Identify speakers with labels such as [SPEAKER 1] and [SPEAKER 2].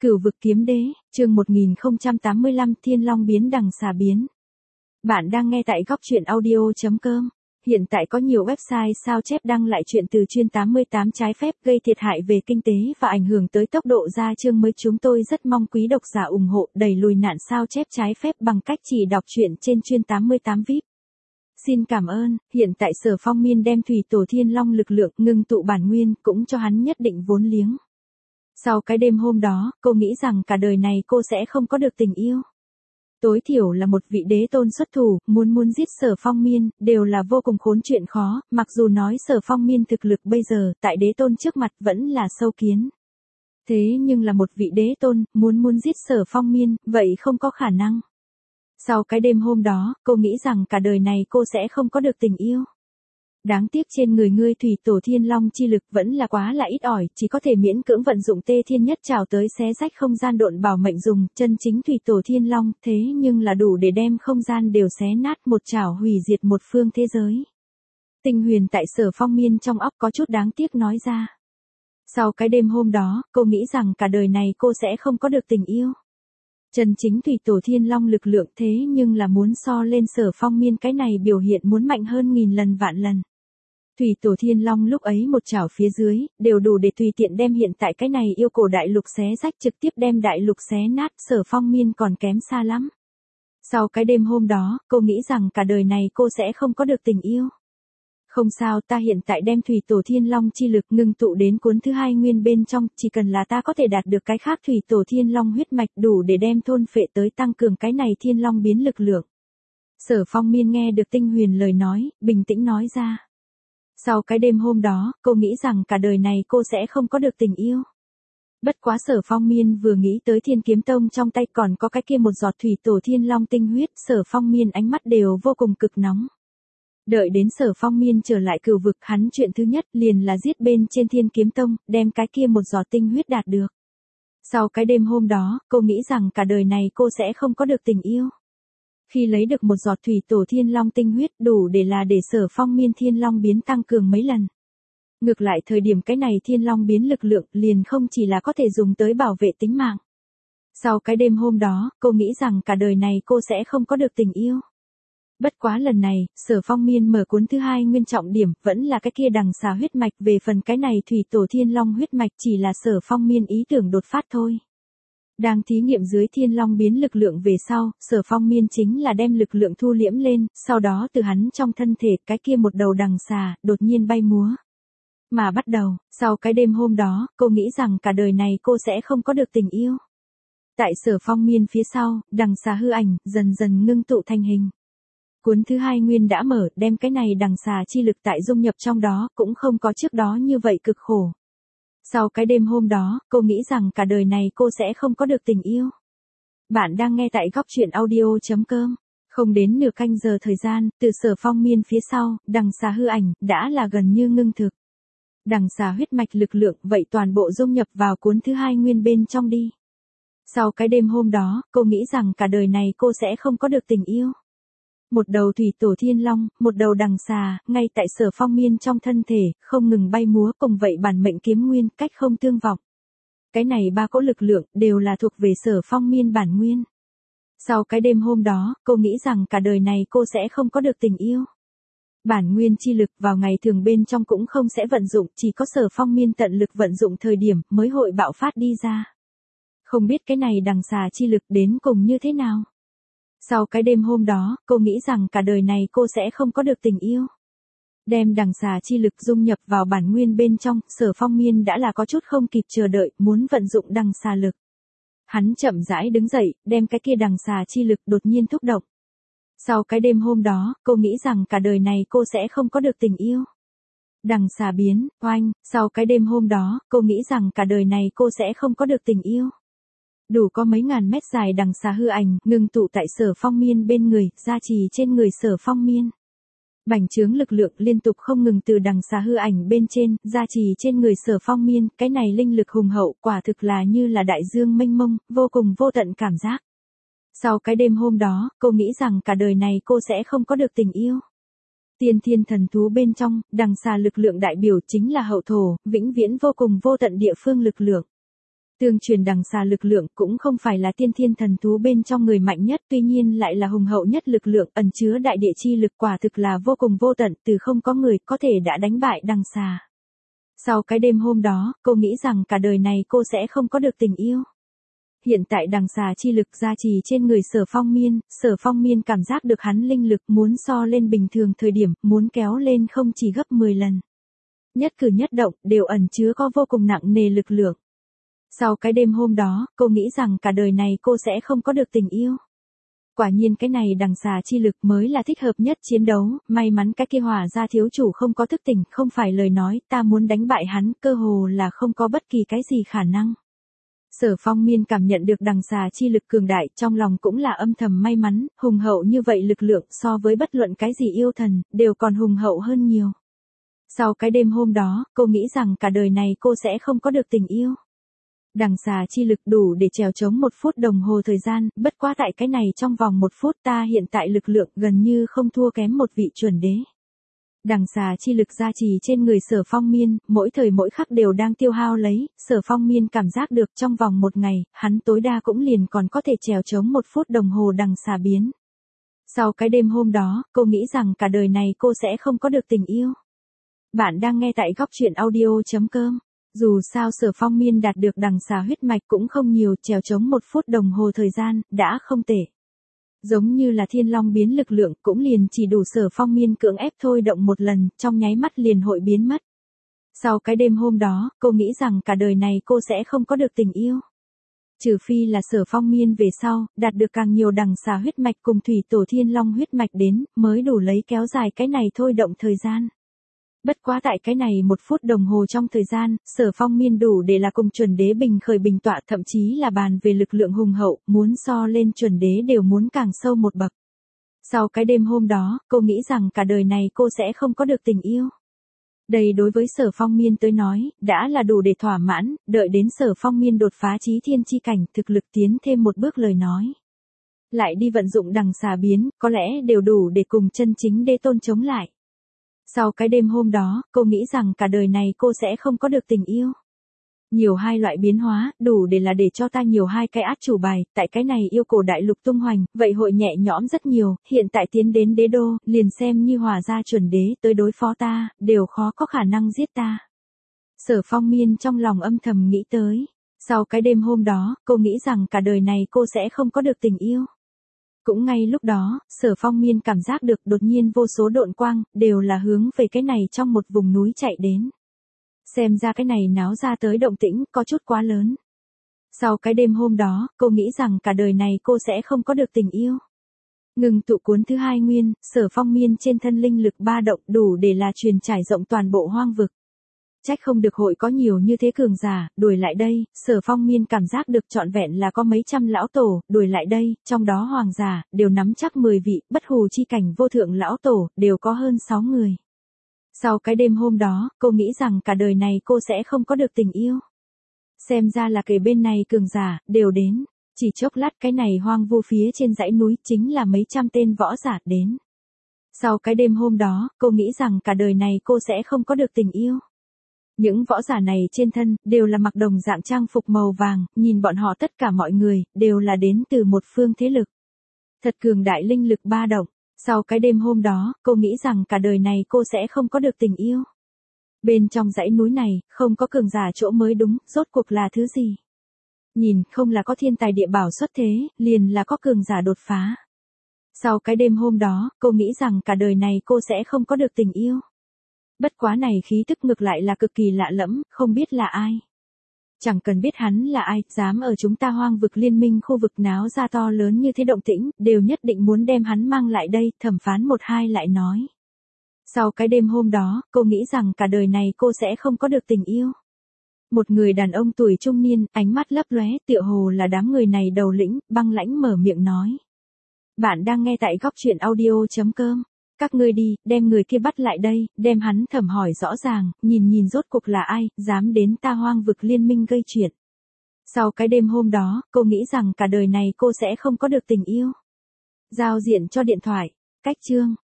[SPEAKER 1] Cửu vực kiếm đế, chương 1085 Thiên Long biến đằng xà biến. Bạn đang nghe tại góc truyện audio.com. Hiện tại có nhiều website sao chép đăng lại truyện từ chuyên 88 trái phép gây thiệt hại về kinh tế và ảnh hưởng tới tốc độ ra chương mới. Chúng tôi rất mong quý độc giả ủng hộ đẩy lùi nạn sao chép trái phép bằng cách chỉ đọc truyện trên chuyên 88 VIP. Xin cảm ơn. Hiện tại Sở Phong Miên đem thủy tổ Thiên Long lực lượng ngưng tụ bản nguyên cũng cho hắn nhất định vốn liếng. Sau cái đêm hôm đó, cô nghĩ rằng cả đời này cô sẽ không có được tình yêu. Tối thiểu là một vị đế tôn xuất thủ, muốn giết Sở Phong Miên, đều là vô cùng khốn chuyện khó, mặc dù nói Sở Phong Miên thực lực bây giờ, tại đế tôn trước mặt vẫn là sâu kiến. Thế nhưng là một vị đế tôn, muốn giết Sở Phong Miên, vậy không có khả năng. Sau cái đêm hôm đó, cô nghĩ rằng cả đời này cô sẽ không có được tình yêu. Đáng tiếc trên người ngươi thủy tổ Thiên Long chi lực vẫn là quá là ít ỏi, chỉ có thể miễn cưỡng vận dụng Tê Thiên Nhất Trảo tới xé rách không gian độn bảo mệnh dùng, chân chính thủy tổ Thiên Long, thế nhưng là đủ để đem không gian đều xé nát, một trảo hủy diệt một phương thế giới. Tinh huyền tại Sở Phong Miên trong óc có chút đáng tiếc nói ra. Sau cái đêm hôm đó, cô nghĩ rằng cả đời này cô sẽ không có được tình yêu. Chân chính thủy tổ Thiên Long lực lượng thế nhưng là muốn so lên Sở Phong Miên cái này biểu hiện muốn mạnh hơn nghìn lần vạn lần. Thủy tổ Thiên Long lúc ấy một chảo phía dưới, đều đủ để tùy tiện đem hiện tại cái này yêu cổ đại lục xé rách, trực tiếp đem đại lục xé nát, Sở Phong Miên còn kém xa lắm. Sau cái đêm hôm đó, cô nghĩ rằng cả đời này cô sẽ không có được tình yêu. Không sao, ta hiện tại đem thủy tổ Thiên Long chi lực ngưng tụ đến cuốn thứ hai nguyên bên trong, chỉ cần là ta có thể đạt được cái khác thủy tổ Thiên Long huyết mạch đủ để đem thôn phệ tới tăng cường cái này Thiên Long biến lực lượng. Sở Phong Miên nghe được Tinh huyền lời nói, bình tĩnh nói ra. Sau cái đêm hôm đó, cô nghĩ rằng cả đời này cô sẽ không có được tình yêu. Bất quá Sở Phong Miên vừa nghĩ tới Thiên Kiếm Tông trong tay còn có cái kia một giọt thủy tổ Thiên Long tinh huyết, Sở Phong Miên ánh mắt đều vô cùng cực nóng. Đợi đến Sở Phong Miên trở lại cửu vực, hắn chuyện thứ nhất liền là giết bên trên Thiên Kiếm Tông, đem cái kia một giọt tinh huyết đạt được. Sau cái đêm hôm đó, cô nghĩ rằng cả đời này cô sẽ không có được tình yêu. Khi lấy được một giọt thủy tổ Thiên Long tinh huyết đủ để Sở Phong Miên Thiên Long biến tăng cường mấy lần. Ngược lại thời điểm cái này Thiên Long biến lực lượng liền không chỉ là có thể dùng tới bảo vệ tính mạng. Sau cái đêm hôm đó, cô nghĩ rằng cả đời này cô sẽ không có được tình yêu. Bất quá lần này, Sở Phong Miên mở cuốn thứ hai nguyên trọng điểm vẫn là cái kia đằng xà huyết mạch, về phần cái này thủy tổ Thiên Long huyết mạch chỉ là Sở Phong Miên ý tưởng đột phát thôi. Đang thí nghiệm dưới Thiên Long biến lực lượng về sau, Sở Phong Miên chính là đem lực lượng thu liễm lên, sau đó từ hắn trong thân thể cái kia một đầu đằng xà, đột nhiên bay múa. Mà bắt đầu, sau cái đêm hôm đó, cô nghĩ rằng cả đời này cô sẽ không có được tình yêu. Tại Sở Phong Miên phía sau, đằng xà hư ảnh, dần dần ngưng tụ thành hình. Cuốn thứ hai nguyên đã mở, đem cái này đằng xà chi lực tại dung nhập trong đó, cũng không có trước đó như vậy cực khổ. Sau cái đêm hôm đó, cô nghĩ rằng cả đời này cô sẽ không có được tình yêu. Bạn đang nghe tại góc truyện audio.com. Không đến nửa canh giờ thời gian, từ Sở Phong Miên phía sau, đằng xà hư ảnh, đã là gần như ngưng thực. Đằng xà huyết mạch lực lượng, vậy toàn bộ dung nhập vào cuốn thứ hai nguyên bên trong đi. Sau cái đêm hôm đó, cô nghĩ rằng cả đời này cô sẽ không có được tình yêu. Một đầu thủy tổ Thiên Long, một đầu đằng xà, ngay tại Sở Phong Miên trong thân thể, không ngừng bay múa, cùng vậy bản mệnh kiếm nguyên, cách không tương vọng. Cái này ba cỗ lực lượng, đều là thuộc về Sở Phong Miên bản nguyên. Sau cái đêm hôm đó, cô nghĩ rằng cả đời này cô sẽ không có được tình yêu. Bản nguyên chi lực vào ngày thường bên trong cũng không sẽ vận dụng, chỉ có Sở Phong Miên tận lực vận dụng thời điểm, mới hội bạo phát đi ra. Không biết cái này đằng xà chi lực đến cùng như thế nào. Sau cái đêm hôm đó, cô nghĩ rằng cả đời này cô sẽ không có được tình yêu. Đem đằng xà chi lực dung nhập vào bản nguyên bên trong, Sở Phong Miên đã là có chút không kịp chờ đợi, muốn vận dụng đằng xà lực. Hắn chậm rãi đứng dậy, đem cái kia đằng xà chi lực đột nhiên thúc động. Sau cái đêm hôm đó, cô nghĩ rằng cả đời này cô sẽ không có được tình yêu. Đằng xà biến, oanh, sau cái đêm hôm đó, cô nghĩ rằng cả đời này cô sẽ không có được tình yêu. Đủ có mấy ngàn mét dài đằng xà hư ảnh, ngưng tụ tại Sở Phong Miên bên người, gia trì trên người Sở Phong Miên. Bành trướng lực lượng liên tục không ngừng từ đằng xà hư ảnh bên trên, gia trì trên người Sở Phong Miên, cái này linh lực hùng hậu, quả thực là như là đại dương mênh mông, vô cùng vô tận cảm giác. Sau cái đêm hôm đó, cô nghĩ rằng cả đời này cô sẽ không có được tình yêu. Tiên thiên thần thú bên trong, đằng xà lực lượng đại biểu chính là hậu thổ, vĩnh viễn vô cùng vô tận địa phương lực lượng. Tương truyền đằng xà lực lượng cũng không phải là tiên thiên thần thú bên trong người mạnh nhất, tuy nhiên lại là hùng hậu nhất lực lượng, ẩn chứa đại địa chi lực, quả thực là vô cùng vô tận, từ không có người có thể đã đánh bại đằng xà. Sau cái đêm hôm đó, cô nghĩ rằng cả đời này cô sẽ không có được tình yêu. Hiện tại đằng xà chi lực gia trì trên người Sở Phong Miên cảm giác được hắn linh lực muốn so lên bình thường thời điểm, muốn kéo lên không chỉ gấp 10 lần. Nhất cử nhất động đều ẩn chứa có vô cùng nặng nề lực lượng. Sau cái đêm hôm đó, cô nghĩ rằng cả đời này cô sẽ không có được tình yêu. Quả nhiên cái này đằng xà chi lực mới là thích hợp nhất chiến đấu, may mắn cái kia Hỏa gia thiếu chủ không có thức tỉnh, không phải lời nói ta muốn đánh bại hắn, cơ hồ là không có bất kỳ cái gì khả năng. Sở Phong Miên cảm nhận được đằng xà chi lực cường đại, trong lòng cũng là âm thầm may mắn, hùng hậu như vậy lực lượng so với bất luận cái gì yêu thần, đều còn hùng hậu hơn nhiều. Sau cái đêm hôm đó, cô nghĩ rằng cả đời này cô sẽ không có được tình yêu. Đằng xà chi lực đủ để trèo chống 1 phút đồng hồ thời gian, bất quá tại cái này trong vòng 1 phút ta hiện tại lực lượng gần như không thua kém một vị chuẩn đế. Đằng xà chi lực gia trì trên người Sở Phong Miên, mỗi thời mỗi khắc đều đang tiêu hao lấy, Sở Phong Miên cảm giác được trong vòng 1 ngày, hắn tối đa cũng liền còn có thể trèo chống 1 phút đồng hồ đằng xà biến. Sau cái đêm hôm đó, cô nghĩ rằng cả đời này cô sẽ không có được tình yêu. Bạn đang nghe tại góc truyện audio.com. Dù sao Sở Phong Miên đạt được đằng xà huyết mạch cũng không nhiều, trèo chống 1 phút đồng hồ thời gian, đã không tệ. Giống như là thiên long biến lực lượng cũng liền chỉ đủ Sở Phong Miên cưỡng ép thôi động 1 lần, trong nháy mắt liền hội biến mất. Sau cái đêm hôm đó, cô nghĩ rằng cả đời này cô sẽ không có được tình yêu. Trừ phi là Sở Phong Miên về sau, đạt được càng nhiều đằng xà huyết mạch cùng thủy tổ thiên long huyết mạch đến, mới đủ lấy kéo dài cái này thôi động thời gian. Bất quá tại cái này 1 phút đồng hồ trong thời gian, Sở Phong Miên đủ để là cùng chuẩn đế bình khởi bình tọa, thậm chí là bàn về lực lượng hùng hậu, muốn so lên chuẩn đế đều muốn càng sâu một bậc. Sau cái đêm hôm đó, cô nghĩ rằng cả đời này cô sẽ không có được tình yêu. Đây đối với Sở Phong Miên tới nói, đã là đủ để thỏa mãn, đợi đến Sở Phong Miên đột phá chí thiên chi cảnh, thực lực tiến thêm một bước lời nói. Lại đi vận dụng đằng xà biến, có lẽ đều đủ để cùng chân chính đế tôn chống lại. Sau cái đêm hôm đó, cô nghĩ rằng cả đời này cô sẽ không có được tình yêu. Nhiều 2 loại biến hóa, đủ để là để cho ta nhiều 2 cái át chủ bài, tại cái này yêu cổ đại lục tung hoành, vậy hội nhẹ nhõm rất nhiều, hiện tại tiến đến đế đô, liền xem như Hỏa gia chuẩn đế tới đối phó ta, đều khó có khả năng giết ta. Sở Phong Miên trong lòng âm thầm nghĩ tới. Sau cái đêm hôm đó, cô nghĩ rằng cả đời này cô sẽ không có được tình yêu. Cũng ngay lúc đó, Sở Phong Miên cảm giác được đột nhiên vô số độn quang, đều là hướng về cái này trong một vùng núi chạy đến. Xem ra cái này náo ra tới động tĩnh có chút quá lớn. Sau cái đêm hôm đó, cô nghĩ rằng cả đời này cô sẽ không có được tình yêu. Ngừng tụ cuốn thứ 2 nguyên, Sở Phong Miên trên thân linh lực ba động đủ để là truyền trải rộng toàn bộ hoang vực. Trách không được hội có nhiều như thế cường giả, đuổi lại đây, Sở Phong Miên cảm giác được trọn vẹn là có mấy trăm lão tổ, đuổi lại đây, trong đó hoàng giả, đều nắm chắc 10 vị, bất hù chi cảnh vô thượng lão tổ, đều có hơn 6 người. Sau cái đêm hôm đó, cô nghĩ rằng cả đời này cô sẽ không có được tình yêu. Xem ra là kề bên này cường giả, đều đến. Chỉ chốc lát cái này hoang vu phía trên dãy núi chính là mấy trăm tên võ giả đến. Sau cái đêm hôm đó, cô nghĩ rằng cả đời này cô sẽ không có được tình yêu. Những võ giả này trên thân, đều là mặc đồng dạng trang phục màu vàng, nhìn bọn họ tất cả mọi người, đều là đến từ một phương thế lực. Thật cường đại linh lực ba động. Sau cái đêm hôm đó, cô nghĩ rằng cả đời này cô sẽ không có được tình yêu. Bên trong dãy núi này, không có cường giả chỗ mới đúng, rốt cuộc là thứ gì? Nhìn, không là có thiên tài địa bảo xuất thế, liền là có cường giả đột phá. Sau cái đêm hôm đó, cô nghĩ rằng cả đời này cô sẽ không có được tình yêu. Bất quá này khí tức ngược lại là cực kỳ lạ lẫm, không biết là ai. Chẳng cần biết hắn là ai, dám ở chúng ta hoang vực liên minh khu vực náo ra to lớn như thế động tĩnh, đều nhất định muốn đem hắn mang lại đây, thẩm phán 1-2 lại nói. Sau cái đêm hôm đó, cô nghĩ rằng cả đời này cô sẽ không có được tình yêu. Một người đàn ông tuổi trung niên, ánh mắt lấp lóe, tựa hồ là đám người này đầu lĩnh, băng lãnh mở miệng nói. Bạn đang nghe tại góc truyện audio.com. Các ngươi đi, đem người kia bắt lại đây, đem hắn thẩm hỏi rõ ràng, nhìn rốt cuộc là ai, dám đến ta hoang vực liên minh gây chuyện. Sau cái đêm hôm đó, cô nghĩ rằng cả đời này cô sẽ không có được tình yêu. Giao diện cho điện thoại. Cách chương.